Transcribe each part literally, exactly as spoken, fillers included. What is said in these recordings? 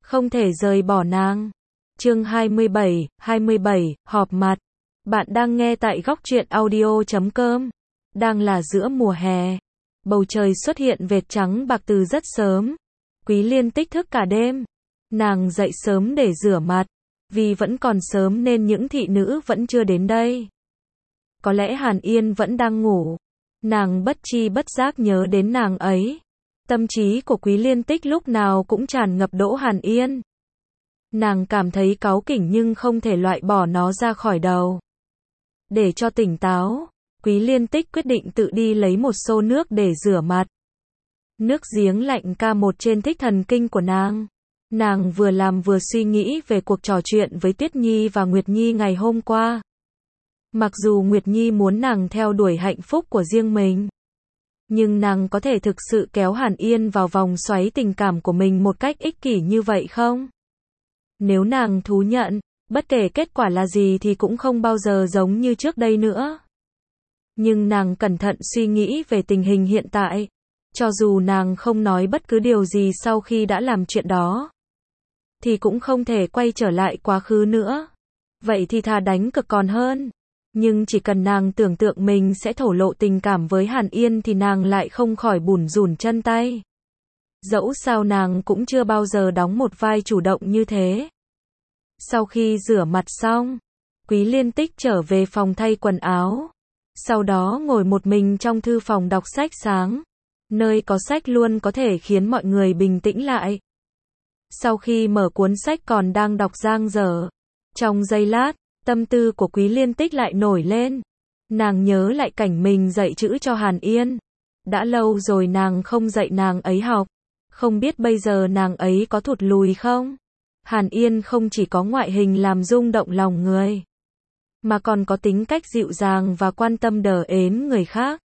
không thể rời bỏ nàng. Chương hai mươi bảy, hai mươi bảy, họp mặt. Bạn đang nghe tại góc truyện audio chấm com. Đang là giữa mùa hè. Bầu trời xuất hiện vệt trắng bạc từ rất sớm. Quý Liên tích thức cả đêm. Nàng dậy sớm để rửa mặt. Vì vẫn còn sớm nên những thị nữ vẫn chưa đến đây. Có lẽ Hàn Yên vẫn đang ngủ. Nàng bất tri bất giác nhớ đến nàng ấy. Tâm trí của Quý Liên tích lúc nào cũng tràn ngập Đỗ Hàn Yên. Nàng cảm thấy cáu kỉnh nhưng không thể loại bỏ nó ra khỏi đầu. Để cho tỉnh táo, Quý Liên tích quyết định tự đi lấy một xô nước để rửa mặt. Nước giếng lạnh ca một trên thích thần kinh của nàng. Nàng vừa làm vừa suy nghĩ về cuộc trò chuyện với Tuyết Nhi và Nguyệt Nhi ngày hôm qua. Mặc dù Nguyệt Nhi muốn nàng theo đuổi hạnh phúc của riêng mình, nhưng nàng có thể thực sự kéo Hàn Yên vào vòng xoáy tình cảm của mình một cách ích kỷ như vậy không? Nếu nàng thú nhận, bất kể kết quả là gì thì cũng không bao giờ giống như trước đây nữa. Nhưng nàng cẩn thận suy nghĩ về tình hình hiện tại. Cho dù nàng không nói bất cứ điều gì sau khi đã làm chuyện đó, thì cũng không thể quay trở lại quá khứ nữa. Vậy thì thà đánh cực còn hơn. Nhưng chỉ cần nàng tưởng tượng mình sẽ thổ lộ tình cảm với Hàn Yên thì nàng lại không khỏi bủn rủn chân tay. Dẫu sao nàng cũng chưa bao giờ đóng một vai chủ động như thế. Sau khi rửa mặt xong, Quý Liên tích trở về phòng thay quần áo. Sau đó ngồi một mình trong thư phòng đọc sách sáng. Nơi có sách luôn có thể khiến mọi người bình tĩnh lại. Sau khi mở cuốn sách còn đang đọc dang dở, trong giây lát, tâm tư của Quý Liên tích lại nổi lên. Nàng nhớ lại cảnh mình dạy chữ cho Hàn Yên. Đã lâu rồi nàng không dạy nàng ấy học. Không biết bây giờ nàng ấy có thụt lùi không? Hàn Yên không chỉ có ngoại hình làm rung động lòng người, mà còn có tính cách dịu dàng và quan tâm đờ ến người khác.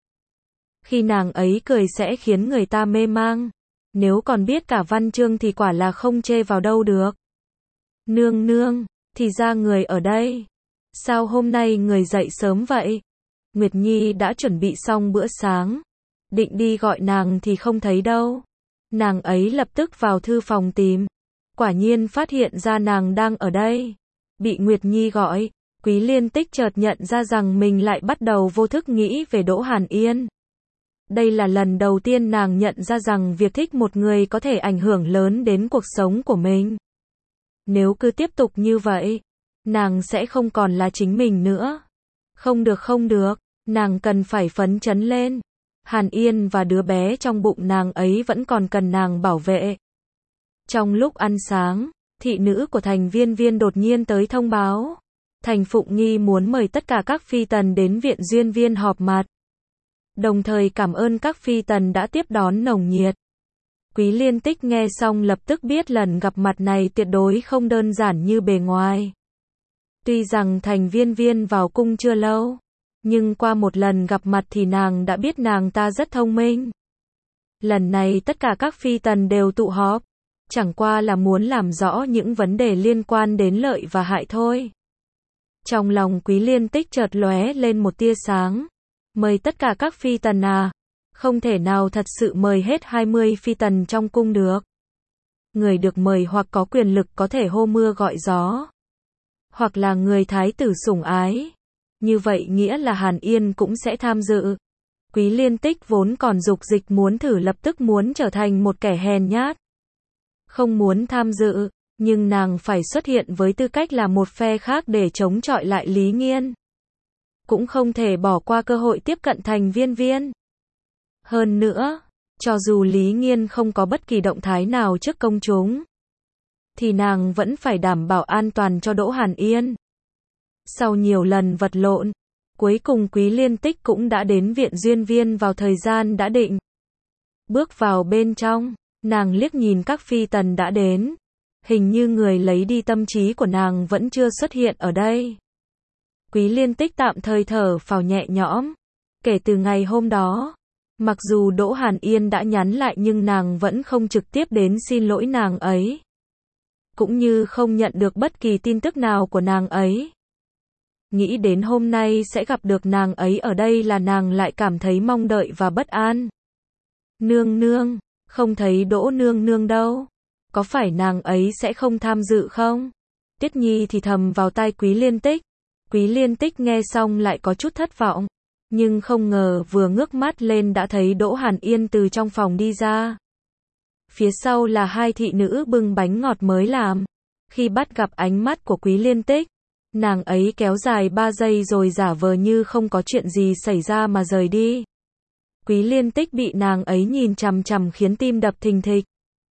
Khi nàng ấy cười sẽ khiến người ta mê mang. Nếu còn biết cả văn chương thì quả là không chê vào đâu được. Nương nương, thì ra người ở đây. Sao hôm nay người dậy sớm vậy? Nguyệt Nhi đã chuẩn bị xong bữa sáng. Định đi gọi nàng thì không thấy đâu. Nàng ấy lập tức vào thư phòng tìm. Quả nhiên phát hiện ra nàng đang ở đây. Bị Nguyệt Nhi gọi, Quý Liên tích chợt nhận ra rằng mình lại bắt đầu vô thức nghĩ về Đỗ Hàn Yên. Đây là lần đầu tiên nàng nhận ra rằng việc thích một người có thể ảnh hưởng lớn đến cuộc sống của mình. Nếu cứ tiếp tục như vậy, nàng sẽ không còn là chính mình nữa. Không được không được, nàng cần phải phấn chấn lên. Hàn Yên và đứa bé trong bụng nàng ấy vẫn còn cần nàng bảo vệ. Trong lúc ăn sáng, thị nữ của Thành Viên Viên đột nhiên tới thông báo. Thành Phụng Nghi muốn mời tất cả các phi tần đến viện Duyên Viên họp mặt. Đồng thời cảm ơn các phi tần đã tiếp đón nồng nhiệt. Quý Liên tích nghe xong lập tức biết lần gặp mặt này tuyệt đối không đơn giản như bề ngoài. Tuy rằng Thành Viên Viên vào cung chưa lâu, nhưng qua một lần gặp mặt thì nàng đã biết nàng ta rất thông minh. Lần này tất cả các phi tần đều tụ họp, chẳng qua là muốn làm rõ những vấn đề liên quan đến lợi và hại thôi. Trong lòng Quý Liên tích chợt lóe lên một tia sáng. Mời tất cả các phi tần à? Không thể nào thật sự mời hết hai mươi phi tần trong cung được. Người được mời hoặc có quyền lực có thể hô mưa gọi gió, hoặc là người thái tử sủng ái. Như vậy nghĩa là Hàn Yên cũng sẽ tham dự. Quý Liên tích vốn còn dục dịch muốn thử, lập tức muốn trở thành một kẻ hèn nhát, không muốn tham dự, nhưng nàng phải xuất hiện với tư cách là một phe khác để chống chọi lại Lý Nghiên. Cũng không thể bỏ qua cơ hội tiếp cận Thành Viên Viên. Hơn nữa, cho dù Lý Nghiên không có bất kỳ động thái nào trước công chúng, thì nàng vẫn phải đảm bảo an toàn cho Đỗ Hàn Yên. Sau nhiều lần vật lộn, cuối cùng Quý Liên tích cũng đã đến viện Duyên Viên vào thời gian đã định. Bước vào bên trong, nàng liếc nhìn các phi tần đã đến. Hình như người lấy đi tâm trí của nàng vẫn chưa xuất hiện ở đây. Quý Liên tích tạm thời thở phào nhẹ nhõm. Kể từ ngày hôm đó, mặc dù Đỗ Hàn Yên đã nhắn lại nhưng nàng vẫn không trực tiếp đến xin lỗi nàng ấy. Cũng như không nhận được bất kỳ tin tức nào của nàng ấy. Nghĩ đến hôm nay sẽ gặp được nàng ấy ở đây là nàng lại cảm thấy mong đợi và bất an. Nương nương, không thấy Đỗ nương nương đâu. có phải nàng ấy sẽ không tham dự không? Tiết Nhi thì thầm vào tai Quý Liên Tích. Quý Liên Tích nghe xong lại có chút thất vọng, nhưng không ngờ vừa ngước mắt lên đã thấy Đỗ Hàn Yên từ trong phòng đi ra. Phía sau là hai thị nữ bưng bánh ngọt mới làm. Khi bắt gặp ánh mắt của Quý Liên Tích, nàng ấy kéo dài ba giây rồi giả vờ như không có chuyện gì xảy ra mà rời đi. Quý Liên Tích bị nàng ấy nhìn chằm chằm khiến tim đập thình thịch.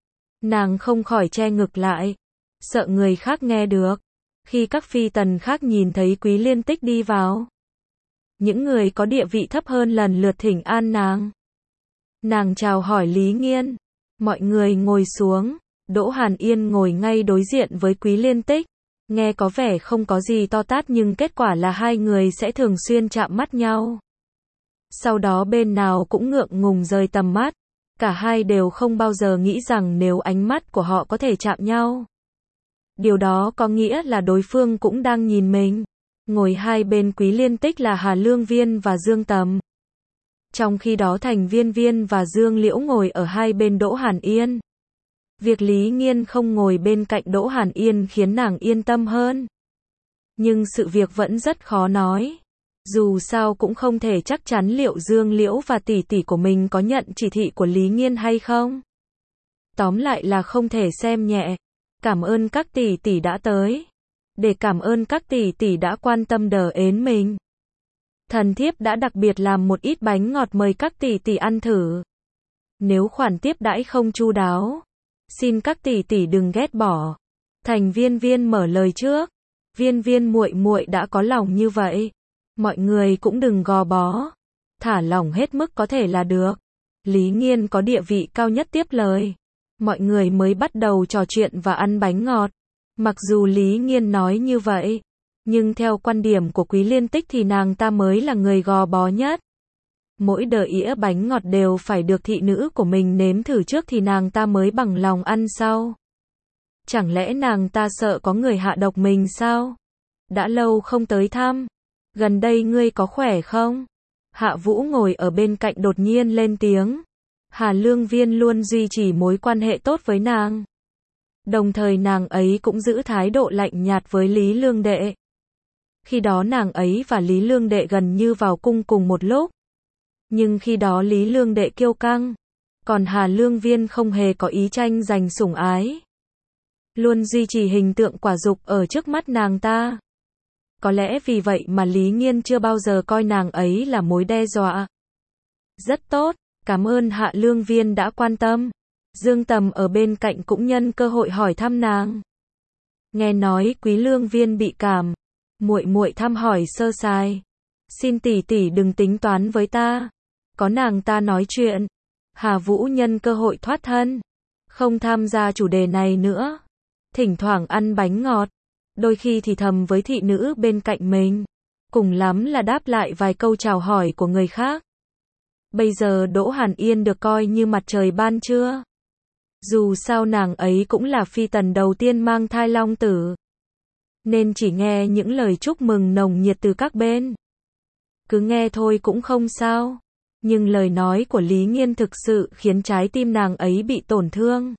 Nàng không khỏi che ngực lại, sợ người khác nghe được. Khi các phi tần khác nhìn thấy Quý Liên Tích đi vào, những người có địa vị thấp hơn lần lượt thỉnh an nàng. Nàng chào hỏi Lý Nghiên, mọi người ngồi xuống. Đỗ Hàn Yên ngồi ngay đối diện với Quý Liên Tích, nghe có vẻ không có gì to tát nhưng kết quả là hai người sẽ thường xuyên chạm mắt nhau. Sau đó bên nào cũng ngượng ngùng rời tầm mắt, cả hai đều không bao giờ nghĩ rằng nếu ánh mắt của họ có thể chạm nhau, điều đó có nghĩa là đối phương cũng đang nhìn mình. Ngồi hai bên Quý Liên Tích là Hà Lương Viên và Dương Tầm. Trong khi đó Thành Viên Viên và Dương Liễu ngồi ở hai bên Đỗ Hàn Yên. Việc Lý Nghiên không ngồi bên cạnh Đỗ Hàn Yên khiến nàng yên tâm hơn. Nhưng sự việc vẫn rất khó nói. Dù sao cũng không thể chắc chắn liệu Dương Liễu và tỷ tỷ của mình có nhận chỉ thị của Lý Nghiên hay không. Tóm lại là không thể xem nhẹ. Cảm ơn các tỷ tỷ đã tới. Để cảm ơn các tỷ tỷ đã quan tâm đờ ến mình, thần thiếp đã đặc biệt làm một ít bánh ngọt mời các tỷ tỷ ăn thử. Nếu khoản tiếp đãi không chu đáo, xin các tỷ tỷ đừng ghét bỏ. Thành Viên Viên mở lời trước. Viên Viên muội muội đã có lòng như vậy, mọi người cũng đừng gò bó, thả lỏng hết mức có thể là được. Lý Nghiên có địa vị cao nhất tiếp lời. Mọi người mới bắt đầu trò chuyện và ăn bánh ngọt. Mặc dù Lý Nghiên nói như vậy, nhưng theo quan điểm của Quý Liên Tích thì nàng ta mới là người gò bó nhất. Mỗi đợt ĩa bánh ngọt đều phải được thị nữ của mình nếm thử trước thì nàng ta mới bằng lòng ăn sau. Chẳng lẽ nàng ta sợ có người hạ độc mình sao? Đã lâu không tới thăm. Gần đây ngươi có khỏe không? Hạ Vũ ngồi ở bên cạnh đột nhiên lên tiếng. Hà Lương Viên luôn duy trì mối quan hệ tốt với nàng. Đồng thời nàng ấy cũng giữ thái độ lạnh nhạt với Lý Lương Đệ. Khi đó nàng ấy và Lý Lương Đệ gần như vào cung cùng một lúc. Nhưng khi đó Lý Lương Đệ kiêu căng, còn Hà Lương Viên không hề có ý tranh giành sủng ái. Luôn duy trì hình tượng quả dục ở trước mắt nàng ta. Có lẽ vì vậy mà Lý Nghiên chưa bao giờ coi nàng ấy là mối đe dọa. Rất tốt, cảm ơn Hạ Lương Viên đã quan tâm. Dương Tầm ở bên cạnh cũng nhân cơ hội hỏi thăm nàng. Nghe nói Quý Lương Viên bị cảm, muội muội thăm hỏi sơ sài. Xin tỷ tỷ đừng tính toán với ta. Có nàng ta nói chuyện. Hà Vũ nhân cơ hội thoát thân, không tham gia chủ đề này nữa. Thỉnh thoảng ăn bánh ngọt, đôi khi thì thầm với thị nữ bên cạnh mình, cùng lắm là đáp lại vài câu chào hỏi của người khác. Bây giờ Đỗ Hàn Yên được coi như mặt trời ban trưa. Dù sao nàng ấy cũng là phi tần đầu tiên mang thai long tử, nên chỉ nghe những lời chúc mừng nồng nhiệt từ các bên. Cứ nghe thôi cũng không sao, nhưng lời nói của Lý Nghiên thực sự khiến trái tim nàng ấy bị tổn thương.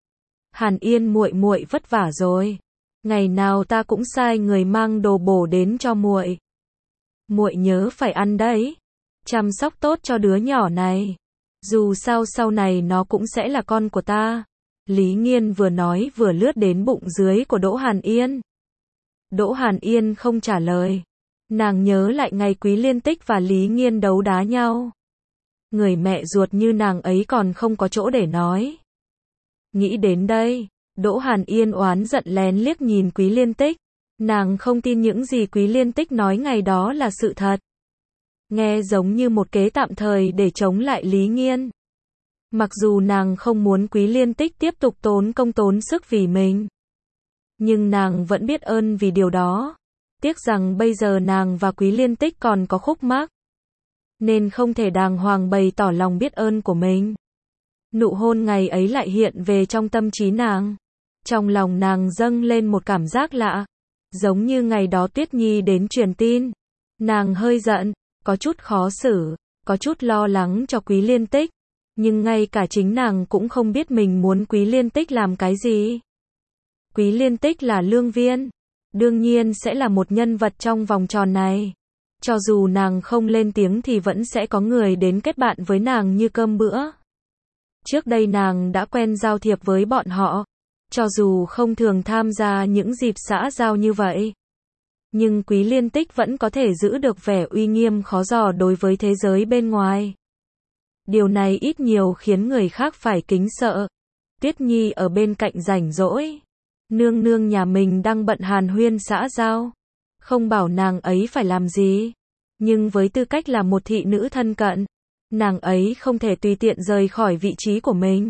Hàn Yên muội muội vất vả rồi. Ngày nào ta cũng sai người mang đồ bổ đến cho muội. Muội nhớ phải ăn đấy. Chăm sóc tốt cho đứa nhỏ này. Dù sao sau này nó cũng sẽ là con của ta. Lý Nghiên vừa nói vừa lướt đến bụng dưới của Đỗ Hàn Yên. Đỗ Hàn Yên không trả lời. Nàng nhớ lại ngày Quý Liên Tích và Lý Nghiên đấu đá nhau. Người mẹ ruột như nàng ấy còn không có chỗ để nói. Nghĩ đến đây, Đỗ Hàn Yên oán giận lén liếc nhìn Quý Liên Tích. Nàng không tin những gì Quý Liên Tích nói ngày đó là sự thật. Nghe giống như một kế tạm thời để chống lại Lý Nghiên. Mặc dù nàng không muốn Quý Liên Tích tiếp tục tốn công tốn sức vì mình, nhưng nàng vẫn biết ơn vì điều đó. Tiếc rằng bây giờ nàng và Quý Liên Tích còn có khúc mắc, nên không thể đàng hoàng bày tỏ lòng biết ơn của mình. Nụ hôn ngày ấy lại hiện về trong tâm trí nàng. Trong lòng nàng dâng lên một cảm giác lạ, giống như ngày đó Tuyết Nhi đến truyền tin. Nàng hơi giận, có chút khó xử, có chút lo lắng cho Quý Liên Tích. Nhưng ngay cả chính nàng cũng không biết mình muốn Quý Liên Tích làm cái gì. Quý Liên Tích là lương viên, đương nhiên sẽ là một nhân vật trong vòng tròn này. Cho dù nàng không lên tiếng thì vẫn sẽ có người đến kết bạn với nàng như cơm bữa. Trước đây nàng đã quen giao thiệp với bọn họ, cho dù không thường tham gia những dịp xã giao như vậy. Nhưng Quý Liên Tích vẫn có thể giữ được vẻ uy nghiêm khó dò đối với thế giới bên ngoài. Điều này ít nhiều khiến người khác phải kính sợ. Tuyết Nhi ở bên cạnh rảnh rỗi. Nương nương nhà mình đang bận hàn huyên xã giao. Không bảo nàng ấy phải làm gì. Nhưng với tư cách là một thị nữ thân cận, nàng ấy không thể tùy tiện rời khỏi vị trí của mình.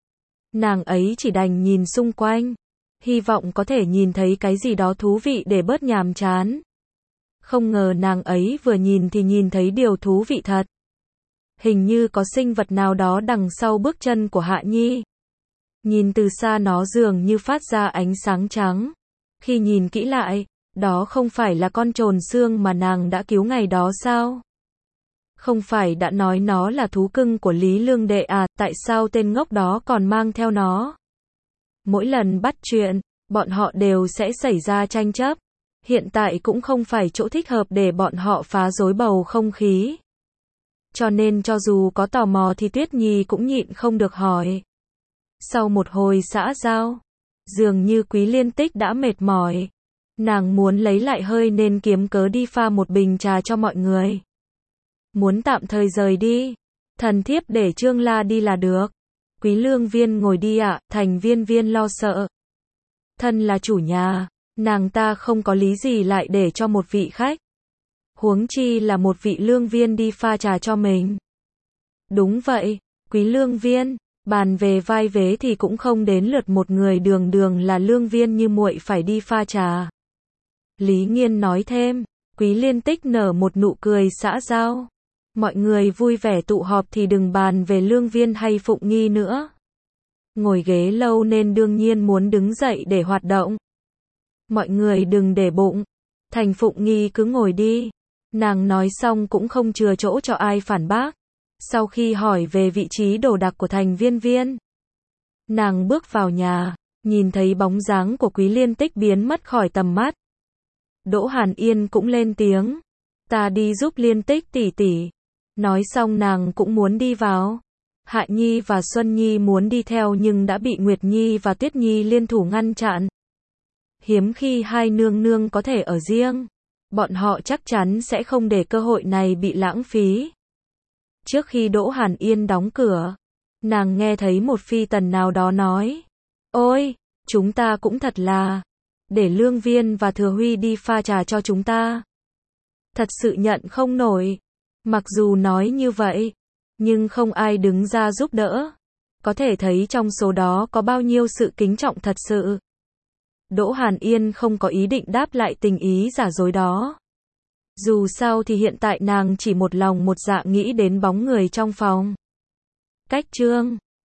Nàng ấy chỉ đành nhìn xung quanh, hy vọng có thể nhìn thấy cái gì đó thú vị để bớt nhàm chán. Không ngờ nàng ấy vừa nhìn thì nhìn thấy điều thú vị thật. Hình như có sinh vật nào đó đằng sau bước chân của Hạ Nhi. Nhìn từ xa nó dường như phát ra ánh sáng trắng. Khi nhìn kỹ lại, đó không phải là con trồn xương mà nàng đã cứu ngày đó sao? Không phải đã nói nó là thú cưng của Lý Lương Đệ à, tại sao tên ngốc đó còn mang theo nó? Mỗi lần bắt chuyện, bọn họ đều sẽ xảy ra tranh chấp. Hiện tại cũng không phải chỗ thích hợp để bọn họ phá rối bầu không khí. Cho nên cho dù có tò mò thì Tuyết Nhi cũng nhịn không được hỏi. Sau một hồi xã giao, dường như Quý Liên Tích đã mệt mỏi. Nàng muốn lấy lại hơi nên kiếm cớ đi pha một bình trà cho mọi người. Muốn tạm thời rời đi, thần thiếp để Trương La đi là được. Quý Lương Viên ngồi đi ạ, à, Thành Viên Viên lo sợ. Thân là chủ nhà, nàng ta không có lý gì lại để cho một vị khách. Huống chi là một vị lương viên đi pha trà cho mình. Đúng vậy, Quý Lương Viên, bàn về vai vế thì cũng không đến lượt một người đường đường là lương viên như muội phải đi pha trà. Lý Nghiên nói thêm, Quý Liên Tích nở một nụ cười xã giao. Mọi người vui vẻ tụ họp thì đừng bàn về Lương Viên hay Phụng Nghi nữa. Ngồi ghế lâu nên đương nhiên muốn đứng dậy để hoạt động. Mọi người đừng để bụng. Thành Phụng Nghi cứ ngồi đi. Nàng nói xong cũng không chừa chỗ cho ai phản bác. Sau khi hỏi về vị trí đồ đạc của Thành Viên Viên, nàng bước vào nhà, nhìn thấy bóng dáng của Quý Liên Tích biến mất khỏi tầm mắt. Đỗ Hàn Yên cũng lên tiếng, ta đi giúp Liên Tích tỷ tỷ. Nói xong nàng cũng muốn đi vào. Hạ Nhi và Xuân Nhi muốn đi theo nhưng đã bị Nguyệt Nhi và Tuyết Nhi liên thủ ngăn chặn. Hiếm khi hai nương nương có thể ở riêng, bọn họ chắc chắn sẽ không để cơ hội này bị lãng phí. Trước khi Đỗ Hàn Yên đóng cửa, nàng nghe thấy một phi tần nào đó nói, ôi, chúng ta cũng thật là, để Lương Viên và Thừa Huy đi pha trà cho chúng ta. Thật sự nhận không nổi. Mặc dù nói như vậy, nhưng không ai đứng ra giúp đỡ. Có thể thấy trong số đó có bao nhiêu sự kính trọng thật sự. Đỗ Hàn Yên không có ý định đáp lại tình ý giả dối đó. Dù sao thì hiện tại nàng chỉ một lòng một dạ nghĩ đến bóng người trong phòng. Cách chương